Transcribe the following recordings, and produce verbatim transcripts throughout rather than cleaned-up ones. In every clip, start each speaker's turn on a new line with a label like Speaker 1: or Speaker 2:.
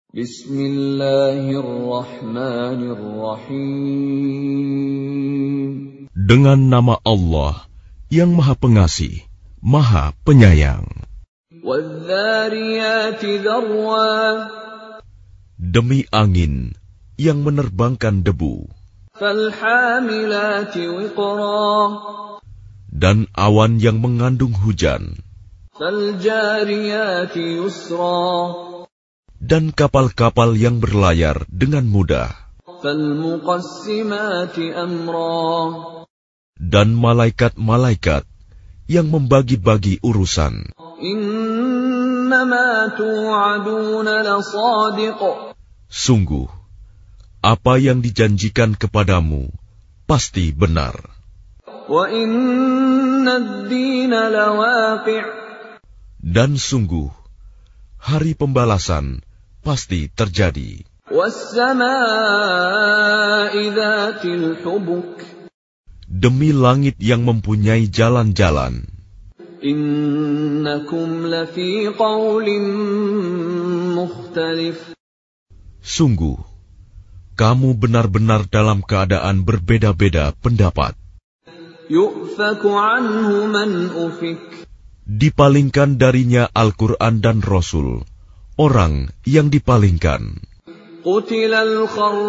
Speaker 1: Bismillahirrahmanirrahim.
Speaker 2: Dengan nama Allah yang Maha Pengasih, Maha Penyayang.
Speaker 1: Wadh-dhariyati dharwa.
Speaker 2: Demi angin yang menerbangkan debu.
Speaker 1: Falhamilati wiqra.
Speaker 2: Dan awan yang mengandung hujan.
Speaker 1: Faljariyati yusra.
Speaker 2: Dan kapal-kapal yang berlayar dengan mudah.
Speaker 1: Falmuqassimati amra.
Speaker 2: Dan malaikat-malaikat yang membagi-bagi urusan.
Speaker 1: Innama tu'aduna lasadiq.
Speaker 2: Sungguh, apa yang dijanjikan kepadamu pasti benar.
Speaker 1: Wa inna ad-dina lawaqi'.
Speaker 2: Dan sungguh, hari pembalasan pasti terjadi.
Speaker 1: Was-samaa'i dzatil hubuk.
Speaker 2: Demi langit yang mempunyai jalan-jalan.
Speaker 1: Innakum lafi qaulin mukhtalif.
Speaker 2: Sungguh, kamu benar-benar dalam keadaan berbeda-beda pendapat.
Speaker 1: Yu'faku anhu man ufik.
Speaker 2: Dipalingkan darinya Al-Quran dan Rasul, orang yang dipalingkan.
Speaker 1: Qutilal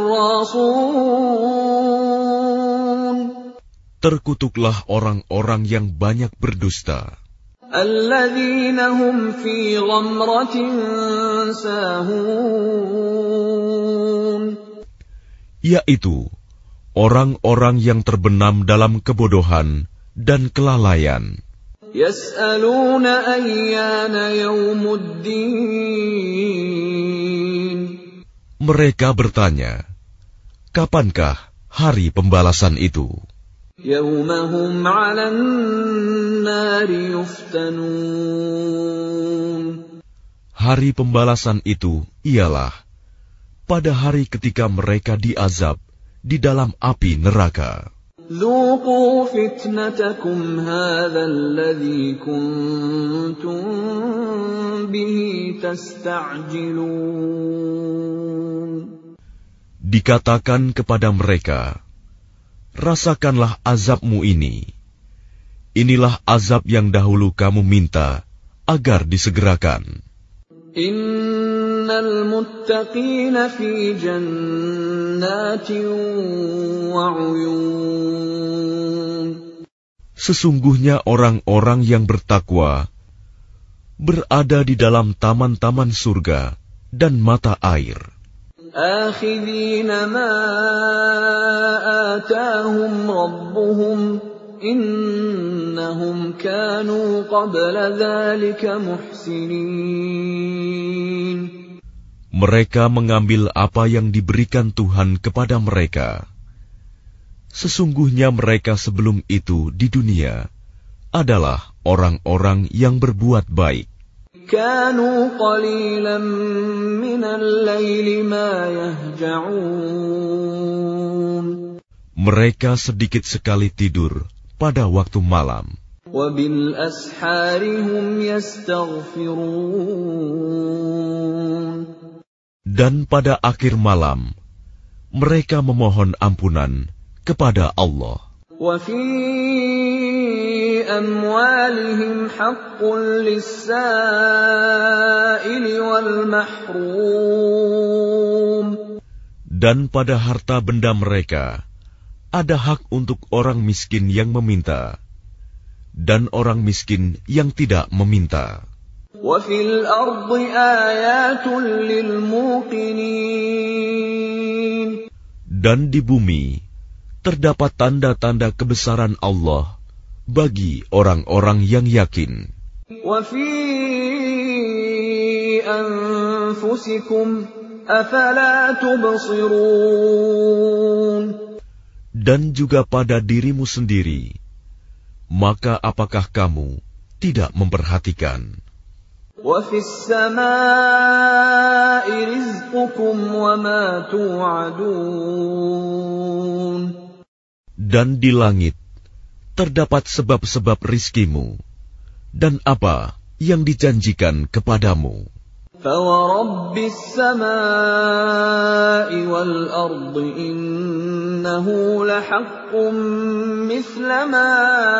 Speaker 1: kharrasun.
Speaker 2: Terkutuklah orang-orang yang banyak berdusta.
Speaker 1: Alladzina hum fi ghamratin sahun.
Speaker 2: Yaitu orang-orang yang terbenam dalam kebodohan dan kelalaian.
Speaker 1: Yas'aluna ayyana yaumuddin.
Speaker 2: Mereka bertanya, kapankah hari pembalasan itu?
Speaker 1: Yaumahum 'alan nari yuftanun.
Speaker 2: Hari pembalasan itu ialah pada hari ketika mereka diazab di dalam api neraka.
Speaker 1: Dzuqu fitnatakum hadzal ladzi kuntum bihi tasta'jilun.
Speaker 2: Dikatakan kepada mereka, rasakanlah azabmu ini. Inilah azab yang dahulu kamu minta agar disegerakan.
Speaker 1: Innal muttaqina fi jannatin wa 'uyun.
Speaker 2: Sesungguhnya orang-orang yang bertakwa berada di dalam taman-taman surga dan mata air.
Speaker 1: Akhidhina ma atahum rabbuhum innahum kanu qabla dhalika muhsinin.
Speaker 2: Mereka mengambil apa yang diberikan Tuhan kepada mereka. Sesungguhnya mereka sebelum itu di dunia adalah orang-orang yang berbuat baik.
Speaker 1: Kanu qalilan minal laili ma yahja'un.
Speaker 2: Mereka sedikit sekali tidur pada waktu malam.
Speaker 1: Wa bil ashari hum yastaghfirun.
Speaker 2: Dan pada akhir malam mereka memohon ampunan kepada Allah.
Speaker 1: Wa fi amwalihim haqqun lis-sa'ili wal mahrum.
Speaker 2: Dan pada harta benda mereka ada hak untuk orang miskin yang meminta dan orang miskin yang tidak meminta.
Speaker 1: Wa fil ardi ayatun lil muqinin.
Speaker 2: Dan di bumi terdapat tanda-tanda kebesaran Allah bagi orang-orang yang yakin.
Speaker 1: Wa fi anfusikum afala tubsirun.
Speaker 2: Dan juga pada dirimu sendiri, maka apakah kamu tidak memperhatikan?
Speaker 1: Wa fis samaa'i rizqukum wa ma tu'adun.
Speaker 2: Dan di langit terdapat sebab-sebab rizkimu dan apa yang dijanjikan kepadamu.
Speaker 1: فَوَرَبِّ السَّمَاءِ وَالْأَرْضِ إِنَّهُ لَحَقٌّ مِثْلَ مَا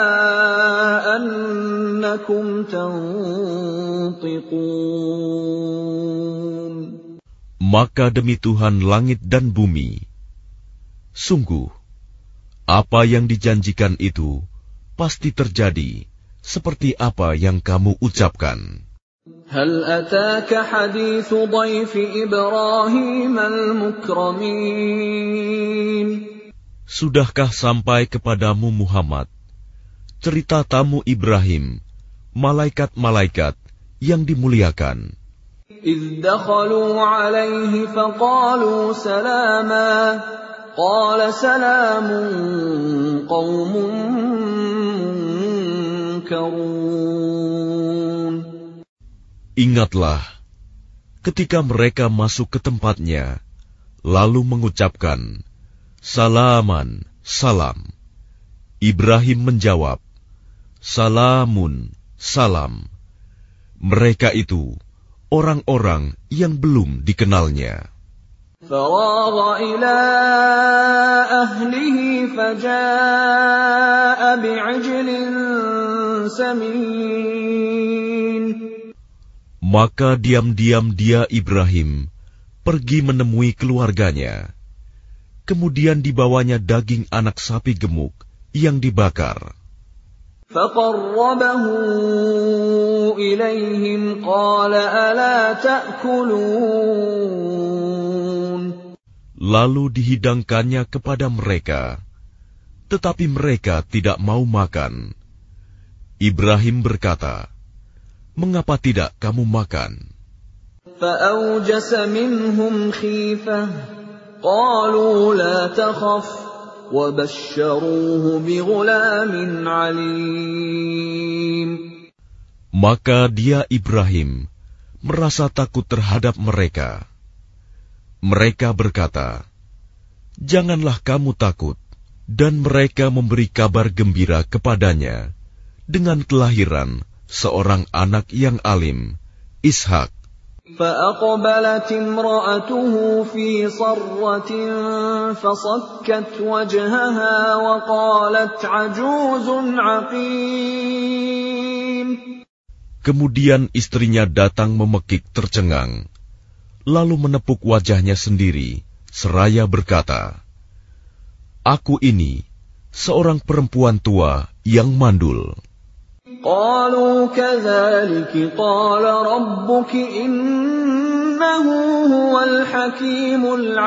Speaker 1: أَنَّكُمْ تَنطِقُونَ.
Speaker 2: Maka demi Tuhan langit dan bumi, sungguh apa yang dijanjikan itu pasti terjadi seperti apa yang kamu ucapkan.
Speaker 1: هل أتاك حديث ضيف إبراهيم المكرمين.
Speaker 2: Sudahkah sampai kepadamu Muhammad cerita tamu Ibrahim, malaikat-malaikat yang dimuliakan?
Speaker 1: إذ دخلوا عليه فقالوا سلاما قال سلام قوم منكرون.
Speaker 2: Ingatlah ketika mereka masuk ke tempatnya, lalu mengucapkan, Salaman, salam. Ibrahim menjawab, Salamun, salam. Mereka itu orang-orang yang belum dikenalnya.
Speaker 1: فراغ إلى أهله فجاء بعجل سمين.
Speaker 2: Maka diam-diam dia Ibrahim pergi menemui keluarganya. Kemudian dibawanya daging anak sapi gemuk yang dibakar.
Speaker 1: فَقَرَّبَهُ إِلَيْهِمْ قَالَ أَلَا تَأْكُلُونَ.
Speaker 2: Lalu dihidangkannya kepada mereka, tetapi mereka tidak mau makan. Ibrahim berkata, Mengapa tidak kamu makan?
Speaker 1: فَأَوْجَسَ مِنْهُمْ خِيفَةً قَالُوا لَا تَخَفْ وَبَشَّرُوهُ بِغُلَامٍ عَلِيمٍ.
Speaker 2: Maka dia Ibrahim merasa takut terhadap mereka. Mereka berkata, Janganlah kamu takut, dan mereka memberi kabar gembira kepadanya dengan kelahiran seorang anak yang alim, Ishak.
Speaker 1: فَأَقْبَلَتِ امْرَأَتُهُ فِي صَرَّةٍ فَصَكَّتْ وَجْهَهَا وَقَالَتْ عَجُوزٌ عَقِيمٌ.
Speaker 2: Kemudian istrinya datang memekik tercengang, lalu menepuk wajahnya sendiri, seraya berkata, Aku ini seorang perempuan tua yang mandul.
Speaker 1: قالوا كذلك قال ربك إنه هو الحكيم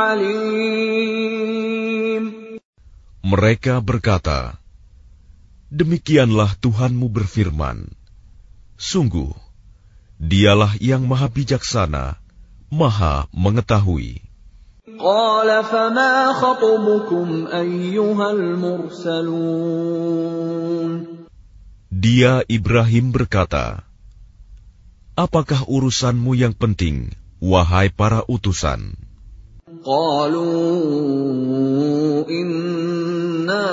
Speaker 1: العليم.
Speaker 2: Mereka berkata, Demikianlah Tuhanmu berfirman, Sungguh, Dialah yang maha bijaksana, maha mengetahui.
Speaker 1: قال فما خطبكم أيها المرسلون.
Speaker 2: Dia Ibrahim berkata, Apakah urusanmu yang penting, wahai para utusan?
Speaker 1: قالوا إنا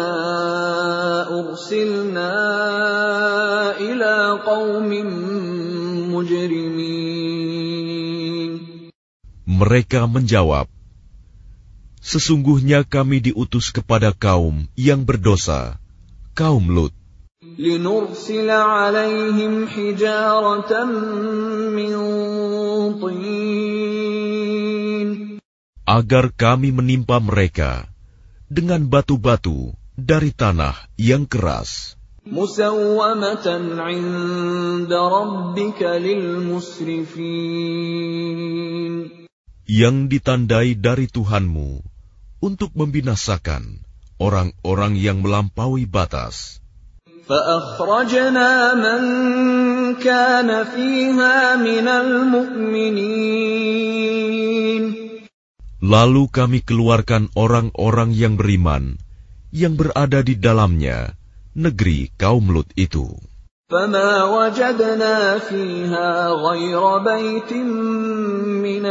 Speaker 1: أرسلنا إلى قوم مجرمين.
Speaker 2: Mereka menjawab, Sesungguhnya kami diutus kepada kaum yang berdosa, kaum Lut.
Speaker 1: لنرسل عليهم حجارة من طين.
Speaker 2: Agar kami menimpa mereka dengan batu-batu dari tanah yang keras.
Speaker 1: مسومة عند ربك للمسرفين.
Speaker 2: Yang ditandai dari Tuhanmu untuk membinasakan orang-orang yang melampaui batas.
Speaker 1: فأخرجنا من كان فيها من المؤمنين.
Speaker 2: Lalu kami keluarkan orang-orang yang beriman yang berada di dalamnya, negeri kaum Lut itu.
Speaker 1: فما وجدنا فيها غير بيت من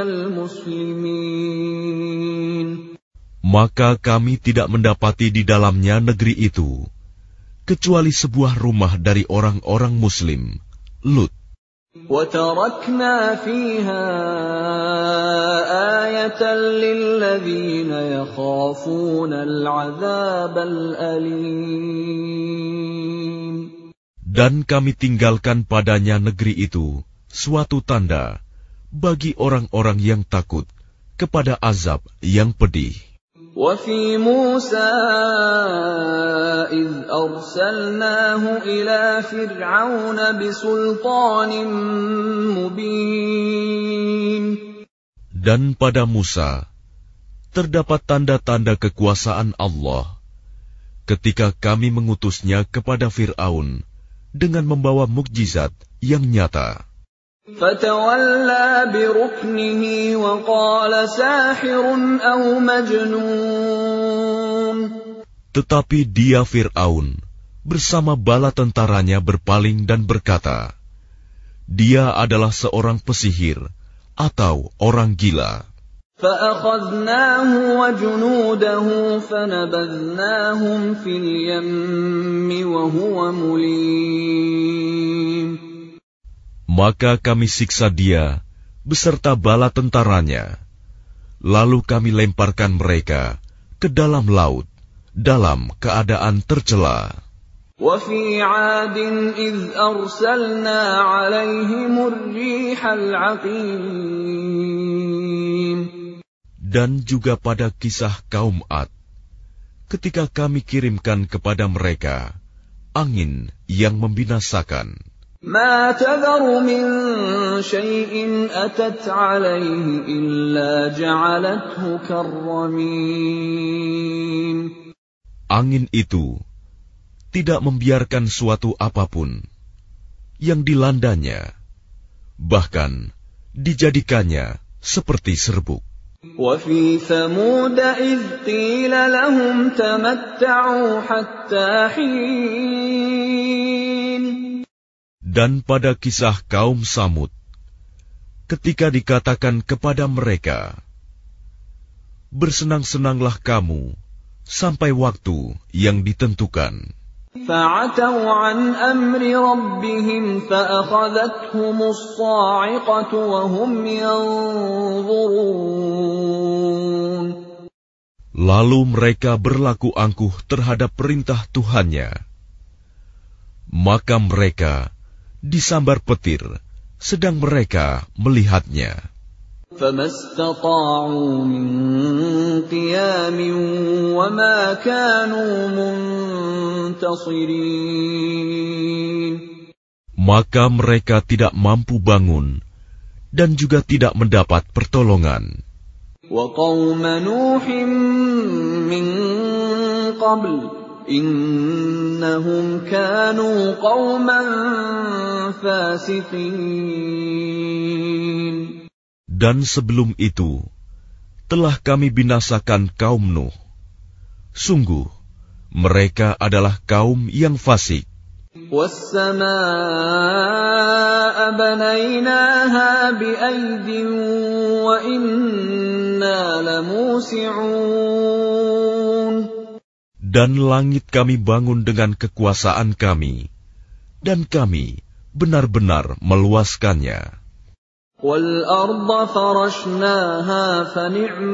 Speaker 1: المسلمين.
Speaker 2: Maka kami tidak mendapati di dalamnya negeri itu kecuali sebuah rumah dari orang-orang Muslim, Lut.
Speaker 1: وَتَرَكْنَا فِيهَا آيَةً لِّلَّذِينَ يَخَافُونَ الْعَذَابَ الْأَلِيمَ.
Speaker 2: Dan kami tinggalkan padanya negeri itu suatu tanda bagi orang-orang yang takut kepada azab yang pedih.
Speaker 1: وَفِي مُوسَىٰ إِذْ أَرْسَلْنَاهُ إِلَىٰ فِرْعَوْنَ بِسُلْطَانٍ مُّبِينٍ.
Speaker 2: Dan pada Musa terdapat tanda-tanda kekuasaan Allah ketika kami mengutusnya kepada Fir'aun dengan membawa mukjizat yang nyata.
Speaker 1: فَتَوَلَّىٰ بِرُكْنِهِ وَقَالَ سَاحِرٌ أَوْ مَجْنُونٌ.
Speaker 2: Tetapi dia Fir'aun bersama bala tentaranya berpaling dan berkata, dia adalah seorang pesihir atau orang gila.
Speaker 1: فَأَخَذْنَاهُ وَجُنُودَهُ فَنَبَذْنَاهُمْ فِي الْيَمِّ وَهُوَ مُلِيمٌ.
Speaker 2: Maka kami siksa dia beserta bala tentaranya, lalu kami lemparkan mereka ke dalam laut dalam keadaan tercela.
Speaker 1: وَفِي عَادٍ إِذْ أَرْسَلْنَا عَلَيْهِمُ الرِّيحَ الْعَقِيمَ.
Speaker 2: Dan juga pada kisah kaum Ad, ketika kami kirimkan kepada mereka angin yang membinasakan.
Speaker 1: مَا تَذَرُ مِن شَيْءٍ أَتَتْ عَلَيْهِ إِلَّا جَعَلَتْهُ كَالرَّمِيمِ.
Speaker 2: Angin itu tidak membiarkan suatu apapun yang dilandanya, bahkan dijadikannya seperti serbuk.
Speaker 1: وَفِي ثَمُودَ إِذْ قِيلَ لَهُمْ تَمَتَّعُوا حَتَّىٰ حِينٍ.
Speaker 2: Dan pada kisah kaum Samud, ketika dikatakan kepada mereka, bersenang-senanglah kamu sampai waktu yang ditentukan.
Speaker 1: فَعَتَوْا عَنْ أَمْرِ رَبِّهِمْ فَأَخَذَتْهُمُ الصَّاعِقَةُ وَهُمْ يَنظُرُونَ.
Speaker 2: Lalu mereka berlaku angkuh terhadap perintah Tuhannya. Maka mereka disambar petir sedang mereka melihatnya.
Speaker 1: فَمَا اسْتَطَاعُوا مِنْ قِيَامٍ وَمَا كَانُوا مُنْتَصِرِينَ.
Speaker 2: Maka mereka tidak mampu bangun dan juga tidak mendapat pertolongan.
Speaker 1: وَقَوْمَ نُوحٍ مِّن قَبْلُ إِنَّهُمْ كَانُوا قَوْمًا فَاسِقِينَ.
Speaker 2: Dan sebelum itu telah kami binasakan kaum Nuh. Sungguh mereka adalah kaum yang fasik.
Speaker 1: وَالسَّمَاءَ بَنَيْنَاهَا بِأَيْدٍ وَإِنَّا لَمُوسِعُونَ.
Speaker 2: Dan langit kami bangun dengan kekuasaan kami, dan kami benar-benar meluaskannya.
Speaker 1: وَالْأَرْضَ فَرَشْنَاهَا فَنِعْمَ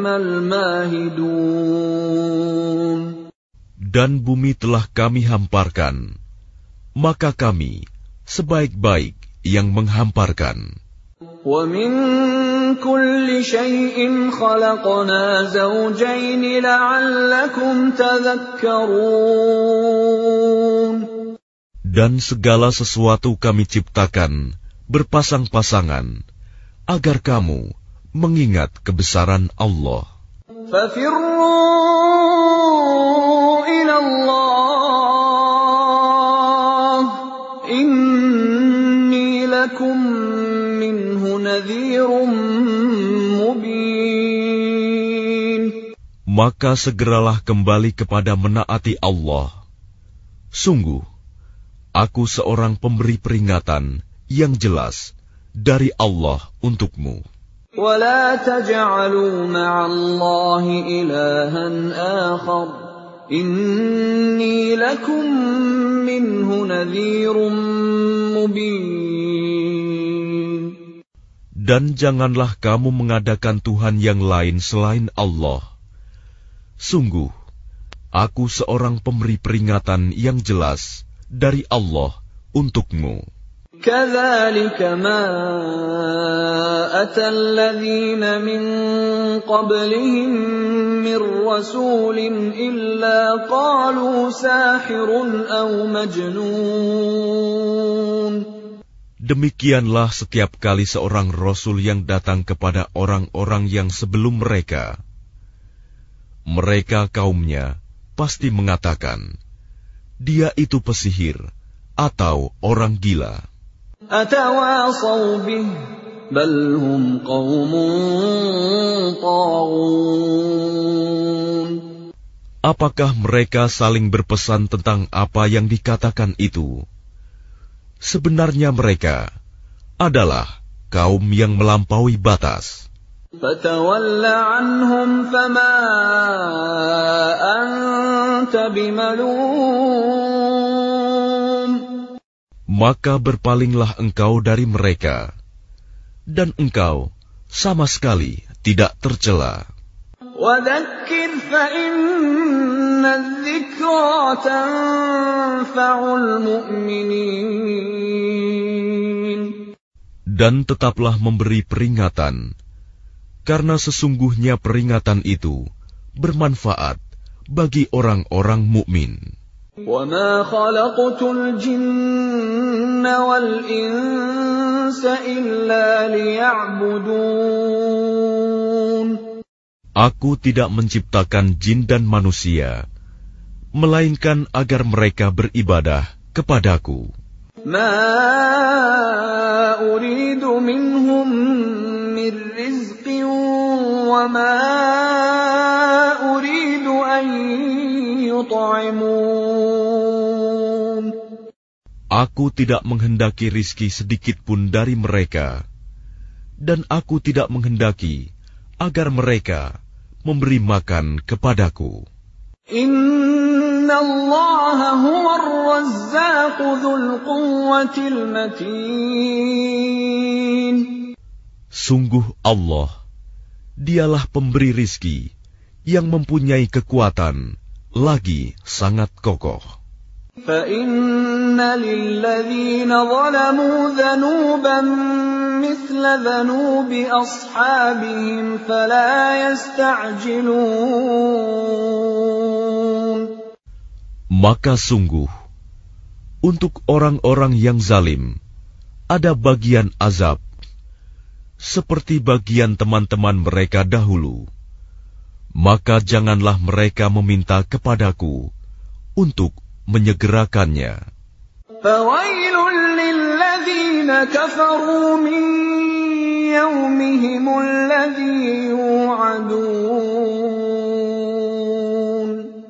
Speaker 1: الْمَاهِدُونَ.
Speaker 2: Dan bumi telah kami hamparkan, maka kami sebaik-baik yang menghamparkan.
Speaker 1: وَمِن كُلِّ شَيْءٍ خَلَقْنَا زَوْجَيْنِ لَعَلَّكُمْ تَذَكَّرُونَ.
Speaker 2: Dan segala sesuatu kami ciptakan berpasang-pasangan, agar kamu mengingat kebesaran Allah.
Speaker 1: فَفِرُّوا إِلَى اللَّهِ إِنِّي لَكُمْ مِنْهُ نَذِيرٌ مُبِينٌ.
Speaker 2: Maka segeralah kembali kepada menaati Allah. Sungguh, aku seorang pemberi peringatan yang jelas dari Allah untukmu.
Speaker 1: وَلَا تَجْعَلُوا مَعَ اللَّهِ إِلَٰهًا آخَرَ إِنِّي لَكُمْ مِنْهُ نَذِيرٌ مُبِينٌ.
Speaker 2: Dan janganlah kamu mengadakan Tuhan yang lain selain Allah. Sungguh, aku seorang pemberi peringatan yang jelas dari Allah untukmu.
Speaker 1: كَذَلِكَ مَا أَتَى الَّذِينَ مِن قَبْلِهِم مِّن رَّسُولٍ إِلَّا قَالُوا سَاحِرٌ أَوْ مَجْنُونٌ.
Speaker 2: Demikianlah setiap kali seorang rasul yang datang kepada orang-orang yang sebelum mereka. Mereka kaumnya pasti mengatakan, dia itu pesihir atau orang gila.
Speaker 1: أَتَوَاصَوْا بِهِ بَلْ هُمْ قَوْمٌ طَاغُونَ.
Speaker 2: Apakah mereka saling berpesan tentang apa yang dikatakan itu? Sebenarnya mereka adalah kaum yang melampaui batas.
Speaker 1: فَتَوَلَّ عَنْهُمْ فَمَا أَنْتَ بِمَلُومٍ.
Speaker 2: Maka berpalinglah engkau dari mereka, dan engkau sama sekali tidak tercela.
Speaker 1: وَذَكِّرْ فَإِنَّ الذِّكْرَى تَنفَعُ الْمُؤْمِنِينَ.
Speaker 2: Dan tetaplah memberi peringatan, karena sesungguhnya peringatan itu bermanfaat bagi orang-orang mukmin.
Speaker 1: وَمَا خَلَقْتُ الْجِنَّ وَالْإِنسَ إِلَّا لِيَعْبُدُونَ.
Speaker 2: Aku tidak menciptakan jin dan manusia, melainkan agar mereka beribadah kepadaku.
Speaker 1: مَا أُرِيدُ مِنْهُمْ مِنْ رِزْقٍ وَمَا أُرِيدُ أَنْ يُطْعِمُونَ.
Speaker 2: Aku tidak menghendaki rizki sedikit pun dari mereka, dan aku tidak menghendaki agar mereka memberi makan kepadaku.
Speaker 1: Inna Allah huwa ar-razzaq dzul quwwatil matin.
Speaker 2: Sungguh Allah, dialah pemberi rizki yang mempunyai kekuatan lagi sangat kokoh.
Speaker 1: Fa inna lilladzina zalamu dzanuban mithla dzanubi ashabihim fala yasta'jilun.
Speaker 2: Maka sungguh, untuk orang-orang yang zalim, ada bagian azab, seperti bagian teman-teman mereka dahulu. Maka janganlah mereka meminta kepadaku untuk menyegerakannya.
Speaker 1: Fawailul lilladzina kafaru min yawmihim alladzi yu'adun.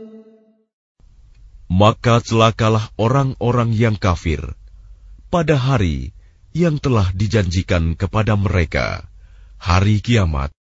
Speaker 2: Maka celakalah orang-orang yang kafir pada hari yang telah dijanjikan kepada mereka, hari kiamat.